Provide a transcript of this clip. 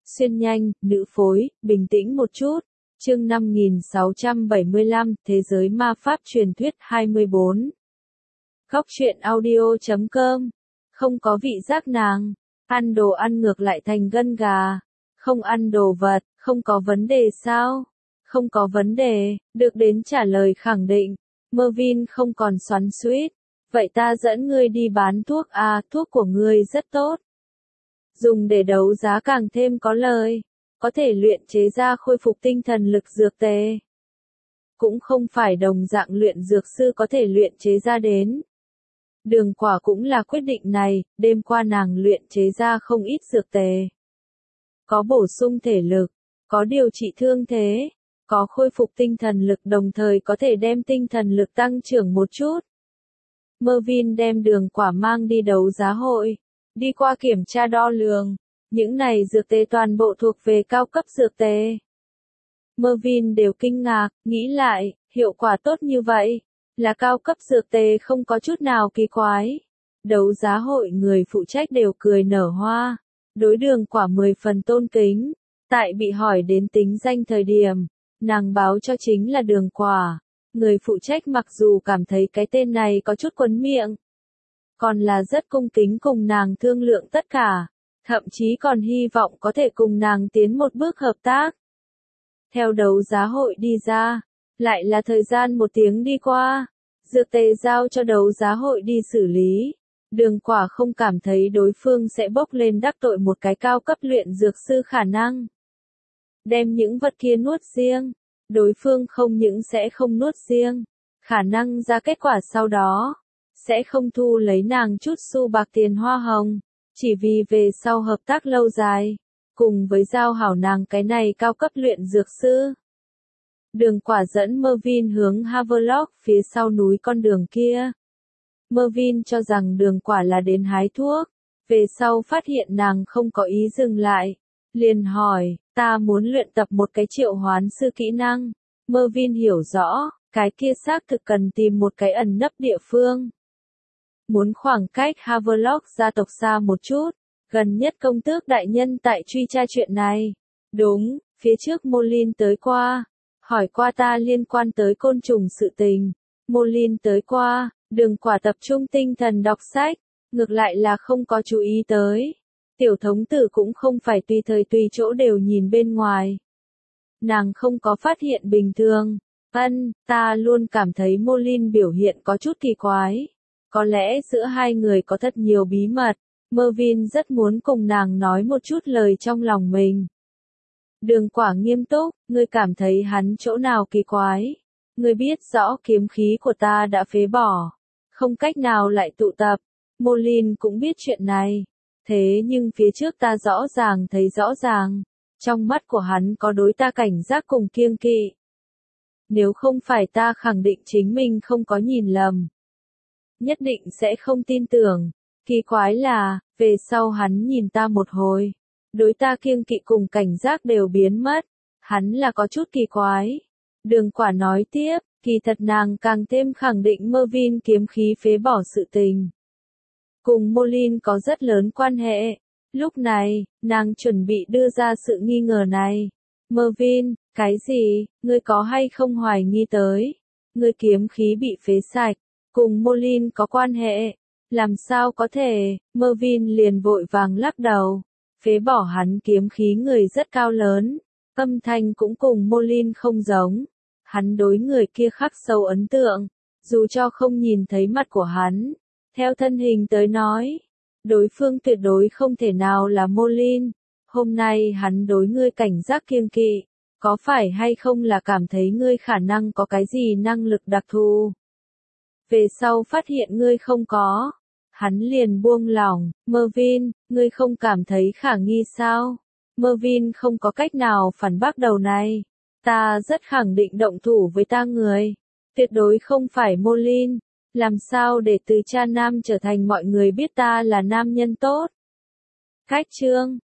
Xuyên nhanh, nữ phối, bình tĩnh một chút. Chương 5675, Thế giới ma pháp truyền thuyết 24. Góc truyện audio.com. Không có vị giác nàng. Ăn đồ ăn ngược lại thành gân gà. Không ăn đồ vật, không có vấn đề sao? Không có vấn đề, được đến trả lời khẳng định. Mervyn không còn xoắn xuýt. Vậy ta dẫn ngươi đi bán thuốc à, thuốc của ngươi rất tốt. Dùng để đấu giá càng thêm có lời. Có thể luyện chế ra khôi phục tinh thần lực dược tề. Cũng không phải đồng dạng luyện dược sư có thể luyện chế ra đến. Đường Quả cũng là quyết định này, đêm qua nàng luyện chế ra không ít dược tề. Có bổ sung thể lực, có điều trị thương thế, có khôi phục tinh thần lực đồng thời có thể đem tinh thần lực tăng trưởng một chút. Mervyn đem Đường Quả mang đi đấu giá hội, đi qua kiểm tra đo lường. Những này dược tề toàn bộ thuộc về cao cấp dược tề. Mervyn đều kinh ngạc, nghĩ lại, hiệu quả tốt như vậy, là cao cấp dược tề không có chút nào kỳ quái. Đấu giá hội người phụ trách đều cười nở hoa, đối Đường Quả 10 phần tôn kính. Tại bị hỏi đến tính danh thời điểm, nàng báo cho chính là Đường Quả. Người phụ trách mặc dù cảm thấy cái tên này có chút quấn miệng, còn là rất cung kính cùng nàng thương lượng tất cả. Thậm chí còn hy vọng có thể cùng nàng tiến một bước hợp tác. Theo đấu giá hội đi ra, lại là thời gian 1 tiếng đi qua, dược tề giao cho đấu giá hội đi xử lý. Đường Quả không cảm thấy đối phương sẽ bốc lên đắc tội một cái cao cấp luyện dược sư khả năng. Đem những vật kia nuốt riêng, đối phương không những sẽ không nuốt riêng, khả năng ra kết quả sau đó, sẽ không thu lấy nàng chút xu bạc tiền hoa hồng. Chỉ vì về sau hợp tác lâu dài, cùng với giao hảo nàng cái này cao cấp luyện dược sư. Đường Quả dẫn Mervyn hướng Havelock phía sau núi con đường kia. Mervyn cho rằng Đường Quả là đến hái thuốc, về sau phát hiện nàng không có ý dừng lại. Liền hỏi, ta muốn luyện tập một cái triệu hoán sư kỹ năng. Mervyn hiểu rõ, cái kia xác thực cần tìm một cái ẩn nấp địa phương. Muốn khoảng cách Havelock gia tộc xa một chút, gần nhất công tước đại nhân tại truy tra chuyện này. Đúng, phía trước Molin tới qua, hỏi qua ta liên quan tới côn trùng sự tình. Molin tới qua, Đường Quả tập trung tinh thần đọc sách, ngược lại là không có chú ý tới. Tiểu thống tử cũng không phải tùy thời tùy chỗ đều nhìn bên ngoài. Nàng không có phát hiện bình thường. Ta luôn cảm thấy Molin biểu hiện có chút kỳ quái. Có lẽ giữa hai người có thật nhiều bí mật, Mervyn rất muốn cùng nàng nói một chút lời trong lòng mình. Đường Quả nghiêm túc, ngươi cảm thấy hắn chỗ nào kỳ quái? Ngươi biết rõ kiếm khí của ta đã phế bỏ, không cách nào lại tụ tập. Molin cũng biết chuyện này, thế nhưng phía trước ta rõ ràng thấy rõ ràng, trong mắt của hắn có đối ta cảnh giác cùng kiêng kỵ. Nếu không phải ta khẳng định chính mình không có nhìn lầm, nhất định sẽ không tin tưởng. Kỳ quái là, về sau hắn nhìn ta một hồi, đối ta kiêng kỵ cùng cảnh giác đều biến mất. Hắn là có chút kỳ quái. Đường Quả nói tiếp, kỳ thật nàng càng thêm khẳng định Mervyn kiếm khí phế bỏ sự tình. Cùng Molin có rất lớn quan hệ. Lúc này, nàng chuẩn bị đưa ra sự nghi ngờ này. Mervyn, cái gì, ngươi có hay không hoài nghi tới? Ngươi kiếm khí bị phế sạch, cùng Molin có quan hệ. Làm sao có thể? Mervyn liền vội vàng lắc đầu. Phế bỏ hắn kiếm khí người rất cao lớn, âm thanh cũng cùng Molin không giống. Hắn đối người kia khắc sâu ấn tượng, dù cho không nhìn thấy mặt của hắn. Theo thân hình tới nói, đối phương tuyệt đối không thể nào là Molin. Hôm nay hắn đối ngươi cảnh giác kiêng kỵ, có phải hay không là cảm thấy ngươi khả năng có cái gì năng lực đặc thù? Về sau phát hiện ngươi không có, hắn liền buông lỏng. Mervyn, ngươi không cảm thấy khả nghi sao? Mervyn không có cách nào phản bác đầu này. Ta rất khẳng định động thủ với ta người, tuyệt đối không phải Molin. Làm sao để từ cha nam trở thành mọi người biết ta là nam nhân tốt? Cách chương